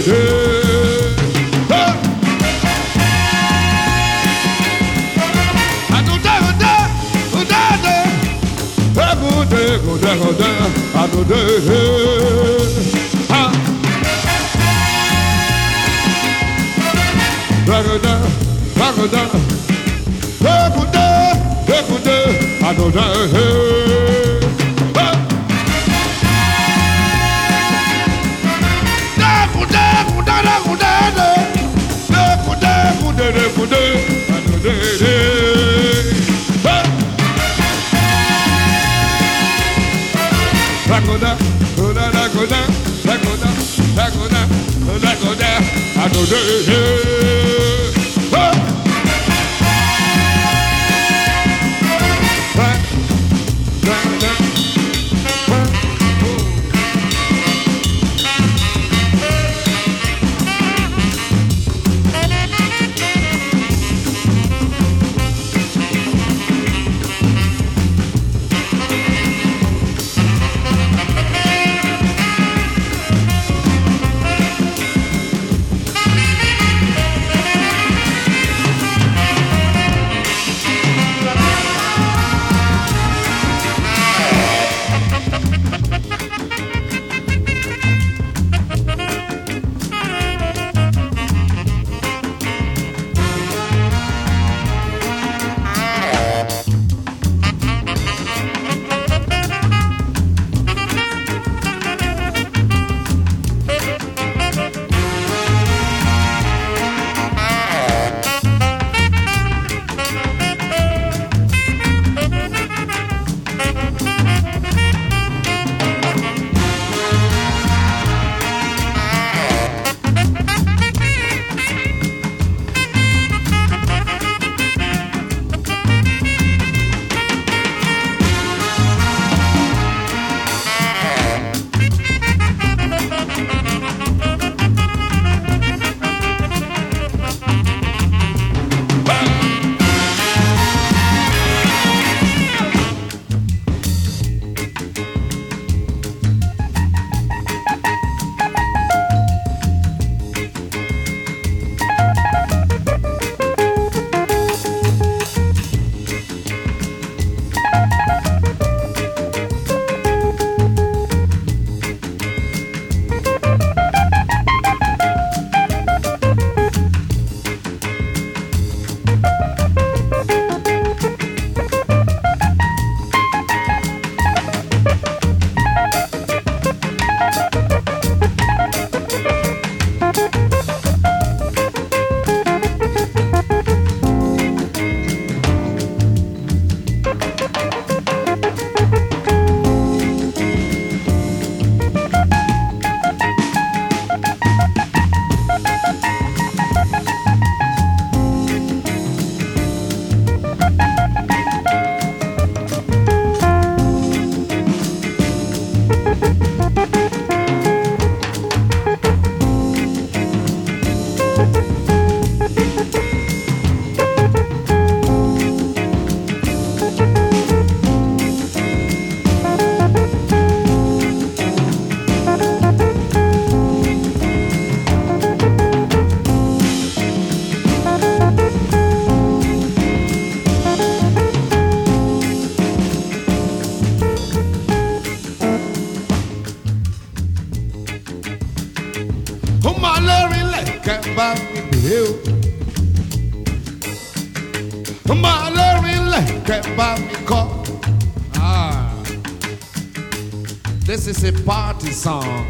This is a party song.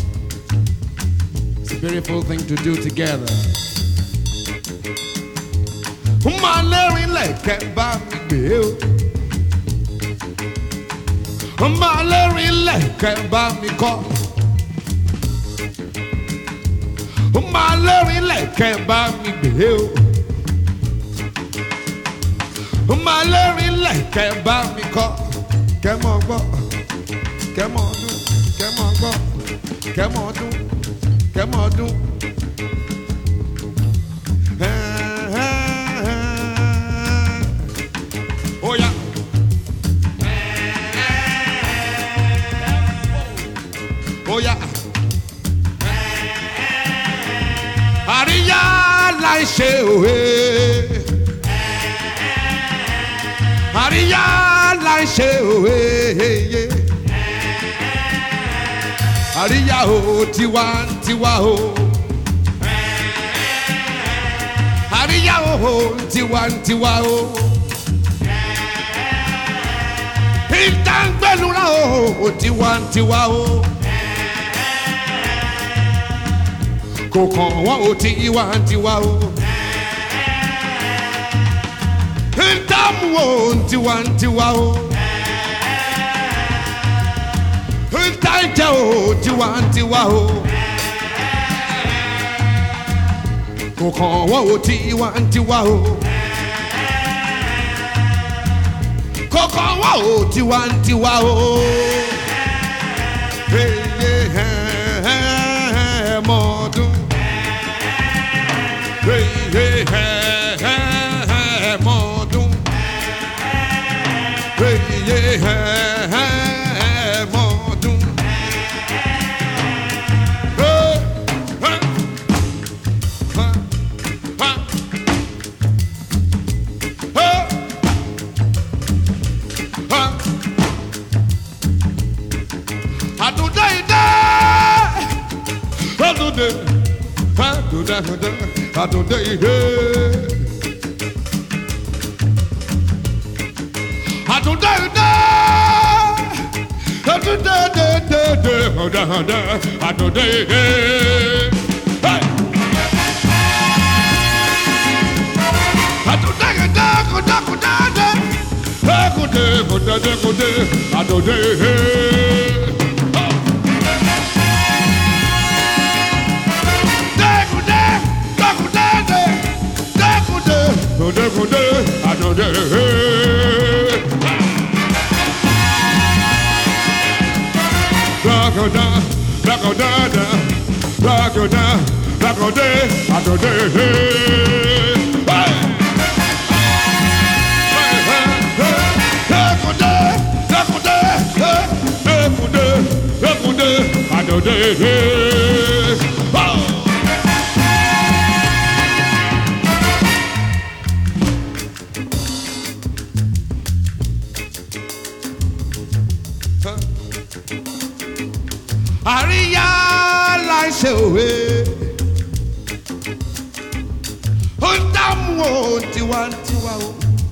It's a beautiful thing to do together. Come on, do, come on, go, come on, do, come on, do. Oh yeah. Oh yeah. láì ṣe òwe. Àríyá láì ṣe òwe. Àríyá o tiwantiwa o. Àríyá o tiwantiwa o. Ìtàngbẹ̀lúra o tiwantiwa o. Kò kàn wọ́n o tiwantiwa o. Ìtàmú o tiwantiwa o. Ìtànjẹ o tiwantiwa o. Kò kàn wọ́n o tiwantiwa o. Kò kàn wọ́n o tiwantiwa o. Mọ̀ọ́dún. Mọ̀ọ́dún. Mọ̀ọ́dún. Àríyá láì ṣe òwe. Ó dààmú o tiwantiwa o.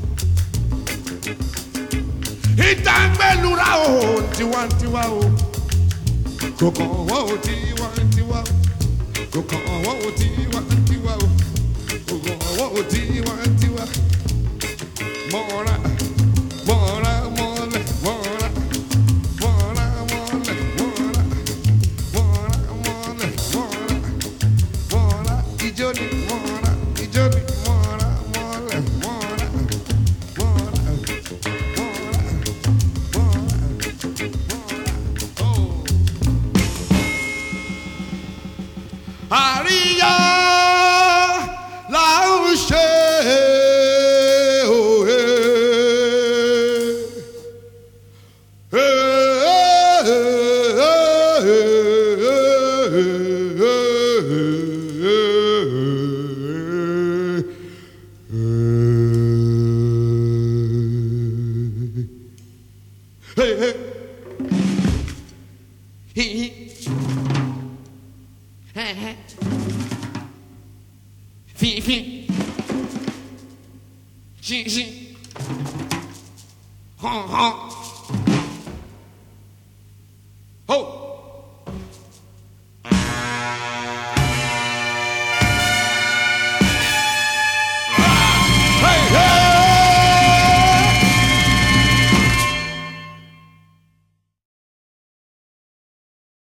Ìtàngbẹ̀lúra o tiwantiwa o. Kò kàn wọ́n o tiwantiwa o. Kò kàn wọ́n o tiwantiwa o. Kò kàn wọ́n o tiwantiwa. Mọ̀ọ́ra mọ̀ọ́ra mọ̀ọ́lẹ̀ mọ̀ọ́ra. Àríyá là ń ṣe òwe. Fi.